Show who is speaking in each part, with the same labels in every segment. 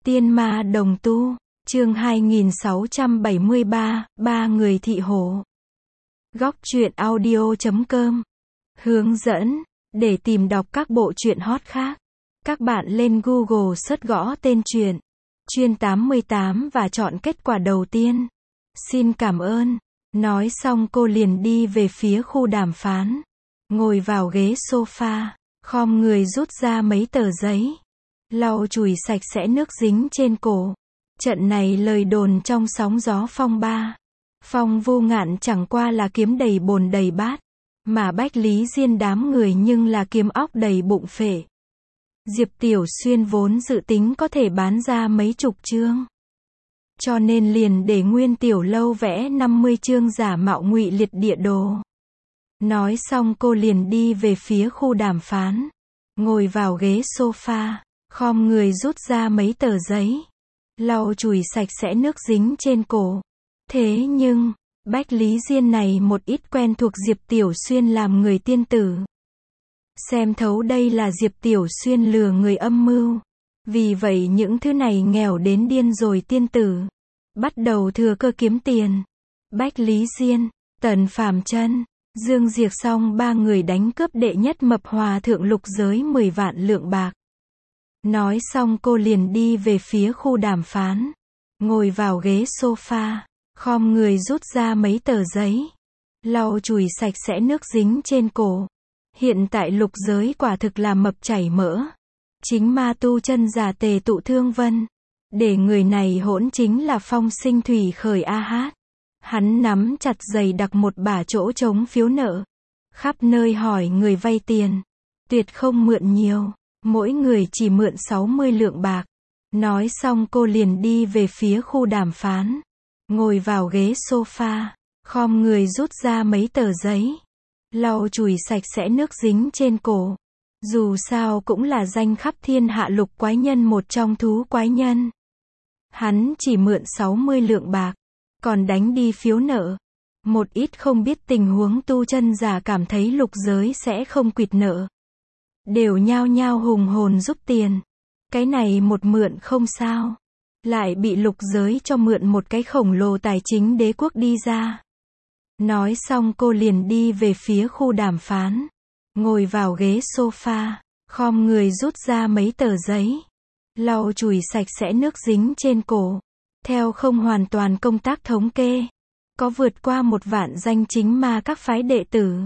Speaker 1: Tiên ma đồng tu, chương 2673, ba người thị hổ. Góc truyện audio.com. Hướng dẫn, để tìm đọc các bộ truyện hot khác. Các bạn lên Google search gõ tên truyện, Chuyên 88 và chọn kết quả đầu tiên. Xin cảm ơn. Nói xong cô liền đi về phía khu đàm phán. Ngồi vào ghế sofa, khom người rút ra mấy tờ giấy. Lau chùi sạch sẽ nước dính trên cổ. Trận này lời đồn trong sóng gió phong ba. Phong Vô Ngạn chẳng qua là kiếm đầy bồn đầy bát, mà Bách Lý Diên đám người nhưng là kiếm óc đầy bụng phệ. Diệp Tiểu Xuyên vốn dự tính có thể bán ra mấy chục chương, cho nên liền để Nguyên Tiểu Lâu vẽ 50 chương giả mạo ngụy liệt địa đồ. Nói xong cô liền đi về phía khu đàm phán. Ngồi vào ghế sofa, khom người rút ra mấy tờ giấy. Lau chùi sạch sẽ nước dính trên cổ. Thế nhưng, Bách Lý Diên này một ít quen thuộc Diệp Tiểu Xuyên làm người tiên tử. Xem thấu đây là Diệp Tiểu Xuyên lừa người âm mưu. Vì vậy những thứ này nghèo đến điên rồi tiên tử bắt đầu thừa cơ kiếm tiền. Bách Lý Diên, Tần Phàm Chân, Dương Diệc xong ba người đánh cướp đệ nhất mập hòa thượng lục giới 10 vạn lượng bạc. Nói xong cô liền đi về phía khu đàm phán. Ngồi vào ghế sofa, khom người rút ra mấy tờ giấy. Lau chùi sạch sẽ nước dính trên cổ. Hiện tại lục giới quả thực là mập chảy mỡ. Chính ma tu chân giả tề tụ Thương Vân. Để người này hỗn chính là Phong Sinh Thủy Khởi a hát. Hắn nắm chặt giày đặc một bả chỗ trống phiếu nợ. Khắp nơi hỏi người vay tiền. Tuyệt không mượn nhiều. Mỗi người chỉ mượn 60 lượng bạc. Nói xong cô liền đi về phía khu đàm phán. Ngồi vào ghế sofa, khom người rút ra mấy tờ giấy. Lau chùi sạch sẽ nước dính trên cổ. Dù sao cũng là danh khắp thiên hạ lục quái nhân một trong thú quái nhân. Hắn chỉ mượn 60 lượng bạc, còn đánh đi phiếu nợ. Một ít không biết tình huống tu chân giả cảm thấy lục giới sẽ không quỵt nợ, đều nhao nhao hùng hồn giúp tiền. Cái này một mượn không sao, lại bị lục giới cho mượn một cái khổng lồ tài chính đế quốc đi ra. Nói xong cô liền đi về phía khu đàm phán. Ngồi vào ghế sofa, khom người rút ra mấy tờ giấy. Lau chùi sạch sẽ nước dính trên cổ. Theo không hoàn toàn công tác thống kê, có vượt qua 1 vạn danh chính ma các phái đệ tử.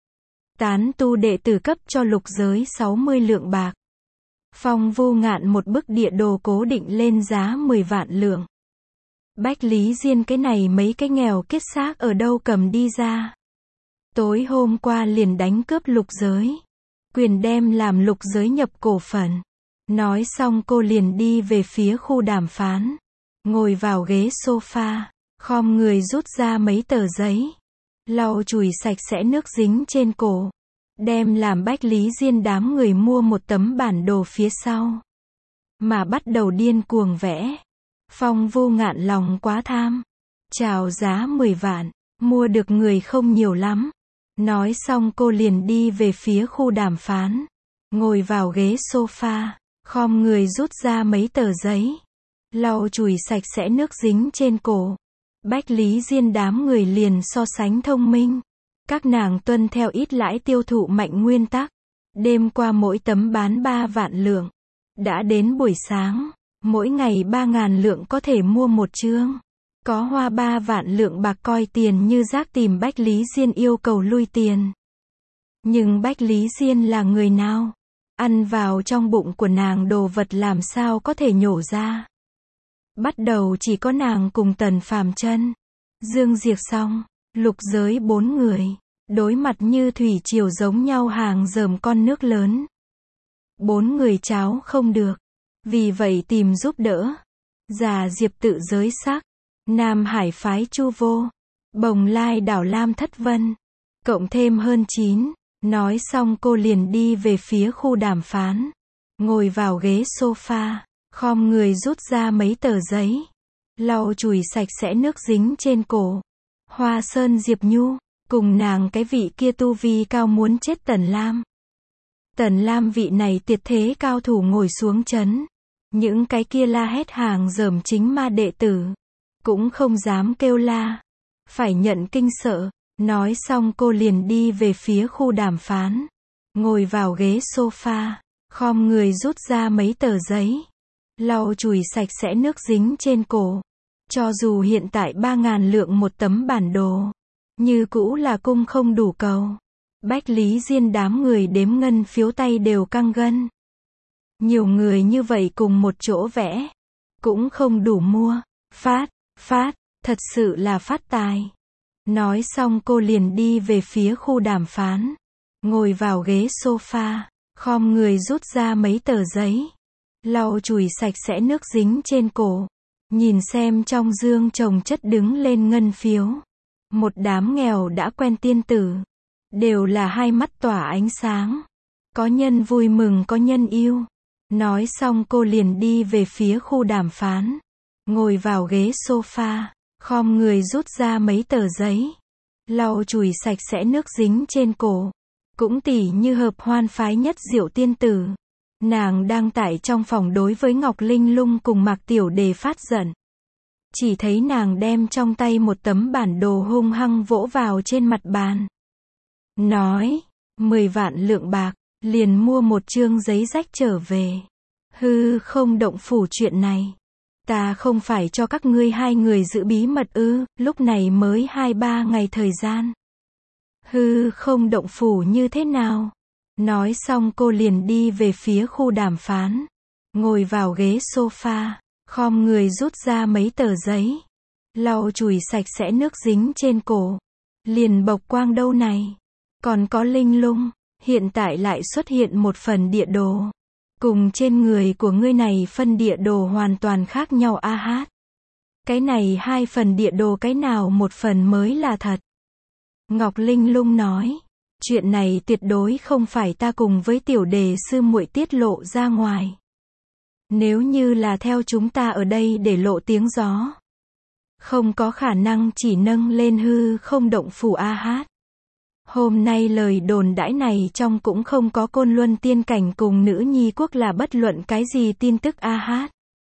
Speaker 1: Tán tu đệ tử cấp cho lục giới 60 lượng bạc. Phong Vô Ngạn một bức địa đồ cố định lên giá 10 vạn lượng. Bách Lý Diên cái này mấy cái nghèo kết xác ở đâu cầm đi ra. Tối hôm qua liền đánh cướp lục giới. Quyền đem làm lục giới nhập cổ phần. Nói xong cô liền đi về phía khu đàm phán. Ngồi vào ghế sofa, khom người rút ra mấy tờ giấy. Lau chùi sạch sẽ nước dính trên cổ. Đem làm Bách Lý Diên đám người mua một tấm bản đồ phía sau. Mà bắt đầu điên cuồng vẽ. Phong Vô Ngạn lòng quá tham. Chào giá 10 vạn, mua được người không nhiều lắm. Nói xong cô liền đi về phía khu đàm phán. Ngồi vào ghế sofa, khom người rút ra mấy tờ giấy. Lau chùi sạch sẽ nước dính trên cổ. Bách Lý Diên đám người liền so sánh thông minh. Các nàng tuân theo ít lãi tiêu thụ mạnh nguyên tắc. Đêm qua mỗi tấm bán 3 vạn lượng. Đã đến buổi sáng, mỗi ngày 3.000 lượng có thể mua một chương. Có hoa 3 vạn lượng bạc coi tiền như rác tìm Bách Lý Diên yêu cầu lui tiền. Nhưng Bách Lý Diên là người nào? Ăn vào trong bụng của nàng đồ vật làm sao có thể nhổ ra? Bắt đầu chỉ có nàng cùng Tần Phàm Chân, Dương Diệc xong, lục giới 4 người, đối mặt như thủy triều giống nhau hàng dờm con nước lớn. 4 người cháo không được, vì vậy tìm giúp đỡ. Già Diệp tự giới sắc, Nam Hải phái Chu Vô, Bồng Lai đảo Lam Thất Vân, cộng thêm hơn 9. Nói xong cô liền đi về phía khu đàm phán. Ngồi vào ghế sofa, khom người rút ra mấy tờ giấy. Lau chùi sạch sẽ nước dính trên cổ. Hoa Sơn Diệp Nhu, cùng nàng cái vị kia tu vi cao muốn chết Tần Lam. Tần Lam vị này tuyệt thế cao thủ ngồi xuống chấn. Những cái kia la hét hàng dởm chính ma đệ tử, cũng không dám kêu la, phải nhận kinh sợ. Nói xong cô liền đi về phía khu đàm phán, ngồi vào ghế sofa, khom người rút ra mấy tờ giấy, lau chùi sạch sẽ nước dính trên cổ. Cho dù hiện tại 3.000 lượng một tấm bản đồ, như cũ là cung không đủ cầu. Bách Lý Diên đám người đếm ngân phiếu tay đều căng gân. Nhiều người như vậy cùng một chỗ vẽ, cũng không đủ mua. Phát, thật sự là phát tài. Nói xong cô liền đi về phía khu đàm phán, ngồi vào ghế sofa, khom người rút ra mấy tờ giấy, lau chùi sạch sẽ nước dính trên cổ, nhìn xem trong dương chồng chất đứng lên ngân phiếu. Một đám nghèo đã quen tiên tử, đều là hai mắt tỏa ánh sáng. Có nhân vui mừng có nhân yêu. Nói xong cô liền đi về phía khu đàm phán, ngồi vào ghế sofa, khom người rút ra mấy tờ giấy, lau chùi sạch sẽ nước dính trên cổ. Cũng tỉ như hợp hoan phái Nhất Diệu tiên tử, nàng đang tại trong phòng đối với Ngọc Linh Lung cùng Mạc Tiểu Đề phát giận. Chỉ thấy nàng đem trong tay một tấm bản đồ hung hăng vỗ vào trên mặt bàn, nói, 10 vạn lượng bạc, liền mua một chương giấy rách trở về. Hư không động phủ chuyện này, ta không phải cho các ngươi hai người giữ bí mật ư? Lúc này mới 2-3 ngày thời gian. Hư không động phủ như thế nào? Nói xong cô liền đi về phía khu đàm phán, ngồi vào ghế sofa, khom người rút ra mấy tờ giấy, lau chùi sạch sẽ nước dính trên cổ. Liền bộc quang đâu này. Còn có Linh Lung, hiện tại lại xuất hiện một phần địa đồ. Cùng trên người của ngươi này phân địa đồ hoàn toàn khác nhau a hát. Cái này 2 phần địa đồ cái nào một phần mới là thật? Ngọc Linh Lung nói, chuyện này tuyệt đối không phải ta cùng với Tiểu Đề sư muội tiết lộ ra ngoài. Nếu như là theo chúng ta ở đây để lộ tiếng gió, không có khả năng chỉ nâng lên hư không động phủ a hát. Hôm nay lời đồn đãi này trong cũng không có Côn Luân tiên cảnh cùng nữ nhi quốc là bất luận cái gì tin tức a hát.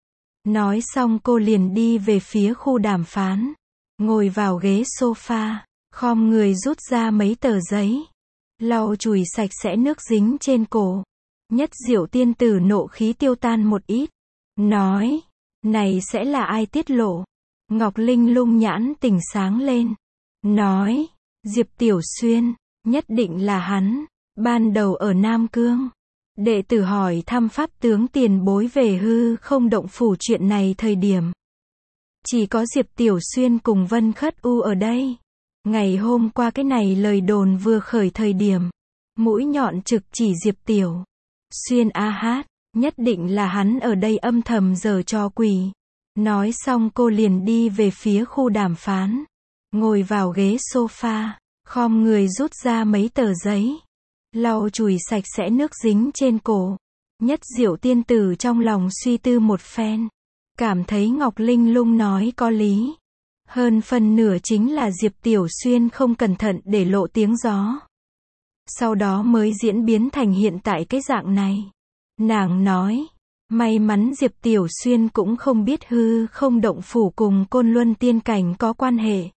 Speaker 1: Nói xong cô liền đi về phía khu đàm phán, ngồi vào ghế sofa, khom người rút ra mấy tờ giấy, lau chùi sạch sẽ nước dính trên cổ. Nhất Diệu tiên tử nộ khí tiêu tan một ít, nói, này sẽ là ai tiết lộ? Ngọc Linh Lung nhãn tỉnh sáng lên, nói, Diệp Tiểu Xuyên, nhất định là hắn. Ban đầu ở Nam Cương, đệ tử hỏi thăm pháp tướng tiền bối về hư không động phủ chuyện này thời điểm, chỉ có Diệp Tiểu Xuyên cùng Vân Khất U ở đây. Ngày hôm qua cái này lời đồn vừa khởi thời điểm, mũi nhọn trực chỉ Diệp Tiểu Xuyên a hát, nhất định là hắn ở đây âm thầm giở trò quỷ. Nói xong cô liền đi về phía khu đàm phán, ngồi vào ghế sofa, khom người rút ra mấy tờ giấy, lau chùi sạch sẽ nước dính trên cổ. Nhất Diệu tiên tử trong lòng suy tư một phen, cảm thấy Ngọc Linh Lung nói có lý. Hơn phần nửa chính là Diệp Tiểu Xuyên không cẩn thận để lộ tiếng gió, sau đó mới diễn biến thành hiện tại cái dạng này. Nàng nói, may mắn Diệp Tiểu Xuyên cũng không biết hư không động phủ cùng Côn Luân tiên cảnh có quan hệ.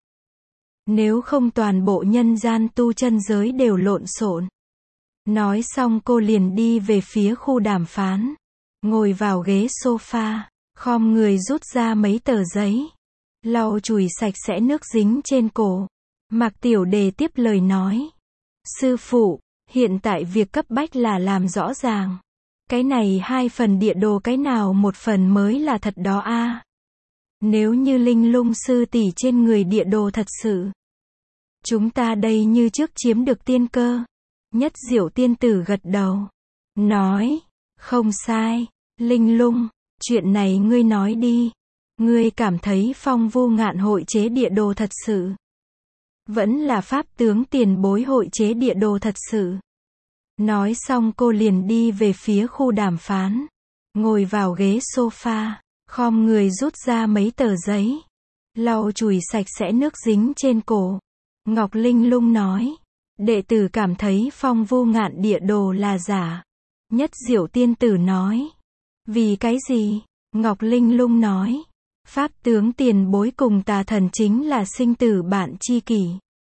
Speaker 1: Nếu không toàn bộ nhân gian tu chân giới đều lộn xộn. Nói xong cô liền đi về phía khu đàm phán, ngồi vào ghế sofa, khom người rút ra mấy tờ giấy, lau chùi sạch sẽ nước dính trên cổ. Mạc Tiểu Đề tiếp lời nói, sư phụ, hiện tại việc cấp bách là làm rõ ràng, cái này 2 phần địa đồ cái nào một phần mới là thật đó a. Nếu như Linh Lung sư tỷ trên người địa đồ thật sự, chúng ta đây như trước chiếm được tiên cơ. Nhất Diệu tiên tử gật đầu, nói, không sai, Linh Lung, chuyện này ngươi nói đi. Ngươi cảm thấy Phong Vô Ngạn hội chế địa đồ thật sự, vẫn là pháp tướng tiền bối hội chế địa đồ thật sự? Nói xong cô liền đi về phía khu đàm phán, ngồi vào ghế sofa, khom người rút ra mấy tờ giấy, lau chùi sạch sẽ nước dính trên cổ. Ngọc Linh Lung nói, đệ tử cảm thấy Phong Vô Ngạn địa đồ là giả. Nhất Diệu tiên tử nói, Vì cái gì? Ngọc Linh Lung nói. Pháp tướng tiền bối cùng tà thần chính là sinh tử bạn tri kỷ.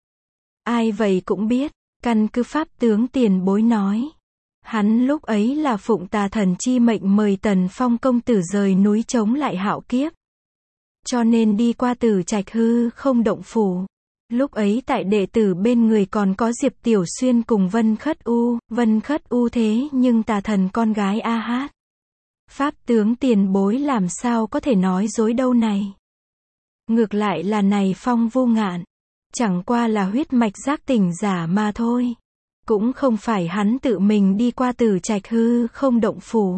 Speaker 1: Ai vậy cũng biết, căn cứ pháp tướng tiền bối nói. Hắn lúc ấy là phụng tà thần chi mệnh mời Tần Phong công tử rời núi chống lại hạo kiếp. Cho nên đi qua Tử Trạch hư không động phủ. Lúc ấy tại đệ tử bên người còn có Diệp Tiểu Xuyên cùng Vân Khất U thế nhưng tà thần con gái A Hát. Pháp tướng tiền bối làm sao có thể nói dối đâu này. Ngược lại là này Phong Vô Ngạn. Chẳng qua là huyết mạch giác tỉnh giả mà thôi. Cũng không phải hắn tự mình đi qua Tử Trạch hư không động phủ.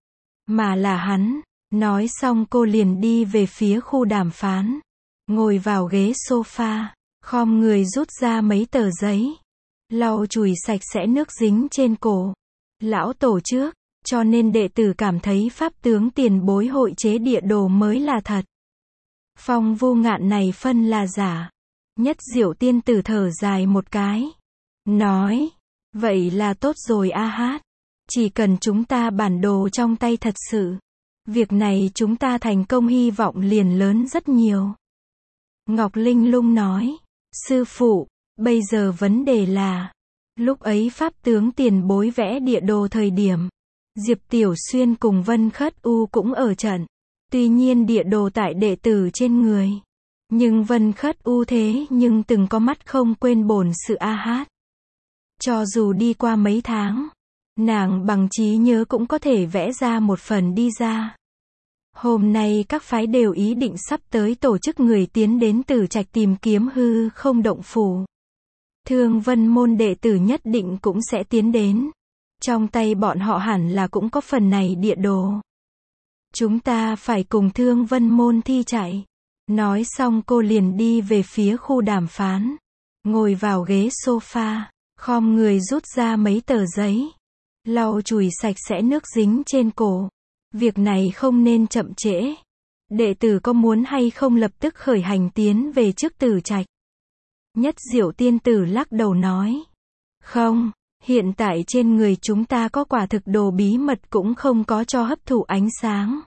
Speaker 1: Mà là hắn. Nói xong cô liền đi về phía khu đàm phán. Ngồi vào ghế sofa. Khom người rút ra mấy tờ giấy. Lau chùi sạch sẽ nước dính trên cổ. Lão tổ trước. Cho nên đệ tử cảm thấy pháp tướng tiền bối hội chế địa đồ mới là thật. Phong Vô Ngạn này phân là giả. Nhất Diệu tiên tử thở dài một cái. Nói. Vậy là tốt rồi A Hát. Chỉ cần chúng ta bản đồ trong tay thật sự. Việc này chúng ta thành công hy vọng liền lớn rất nhiều. Ngọc Linh Lung nói. Sư phụ, bây giờ vấn đề là. Lúc ấy pháp tướng tiền bối vẽ địa đồ thời điểm. Diệp Tiểu Xuyên cùng Vân Khất U cũng ở trận. Tuy nhiên địa đồ tại đệ tử trên người. Nhưng Vân Khất U thế nhưng từng có mắt không quên bổn sự A Hát. Cho dù đi qua mấy tháng. Nàng bằng trí nhớ cũng có thể vẽ ra một phần đi ra. Hôm nay các phái đều ý định sắp tới tổ chức người tiến đến Tử Trạch tìm kiếm hư không động phủ. Thương Vân môn đệ tử nhất định cũng sẽ tiến đến. Trong tay bọn họ hẳn là cũng có phần này địa đồ. Chúng ta phải cùng Thương Vân môn thi chạy. Nói xong cô liền đi về phía khu đàm phán. Ngồi vào ghế sofa. Khom người rút ra mấy tờ giấy. Lau chùi sạch sẽ nước dính trên cổ. Việc này không nên chậm trễ. Đệ tử có muốn hay không lập tức khởi hành tiến về trước Tử Trạch? Nhất Diệu tiên tử lắc đầu nói. Không, hiện tại trên người chúng ta có quả thực đồ bí mật cũng không có cho hấp thụ ánh sáng.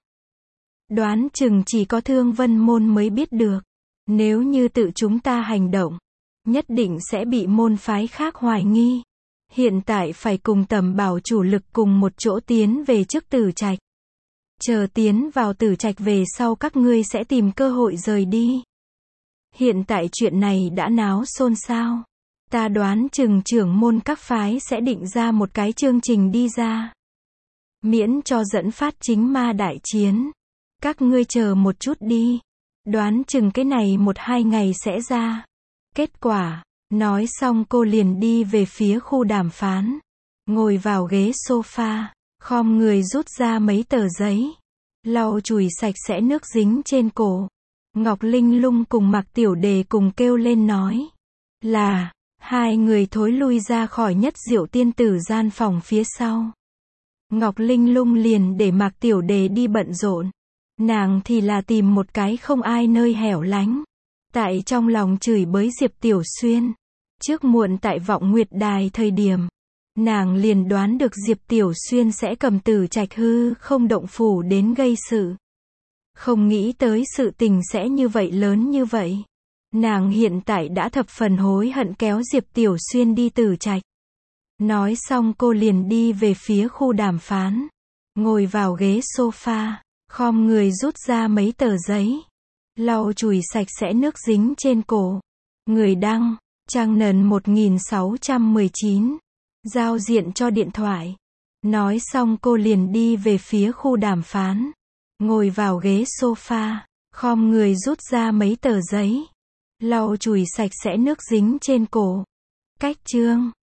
Speaker 1: Đoán chừng chỉ có Thương Vân môn mới biết được. Nếu như tự chúng ta hành động, nhất định sẽ bị môn phái khác hoài nghi. Hiện tại phải cùng Tầm Bảo chủ lực cùng một chỗ tiến về trước Tử Trạch. Chờ tiến vào Tử Trạch về sau các ngươi sẽ tìm cơ hội rời đi. Hiện tại chuyện này đã náo xôn xao. Ta đoán chừng trưởng môn các phái sẽ định ra một cái chương trình đi ra. Miễn cho dẫn phát chính ma đại chiến. Các ngươi chờ một chút đi. Đoán chừng cái này 1-2 ngày sẽ ra. Kết quả. Nói xong cô liền đi về phía khu đàm phán. Ngồi vào ghế sofa. Khom người rút ra mấy tờ giấy. Lau chùi sạch sẽ nước dính trên cổ. Ngọc Linh Lung cùng Mạc Tiểu Đề cùng kêu lên nói. Là. Hai người thối lui ra khỏi Nhất Diệu tiên tử gian phòng phía sau. Ngọc Linh Lung liền để Mạc Tiểu Đề đi bận rộn. Nàng thì là tìm một cái không ai nơi hẻo lánh. Tại trong lòng chửi bới Diệp Tiểu Xuyên. Trước muộn tại Vọng Nguyệt Đài thời điểm. Nàng liền đoán được Diệp Tiểu Xuyên sẽ cầm Tử Trạch hư không động phủ đến gây sự. Không nghĩ tới sự tình sẽ như vậy lớn như vậy. Nàng hiện tại đã thập phần hối hận kéo Diệp Tiểu Xuyên đi Tử Trạch. Nói xong cô liền đi về phía khu đàm phán. Ngồi vào ghế sofa. Khom người rút ra mấy tờ giấy. Lau chùi sạch sẽ nước dính trên cổ. Người đăng. Trang nền 1619. Giao diện cho điện thoại. Nói xong cô liền đi về phía khu đàm phán. Ngồi vào ghế sofa. Khom người rút ra mấy tờ giấy. Lau chùi sạch sẽ nước dính trên cổ. Cách chương.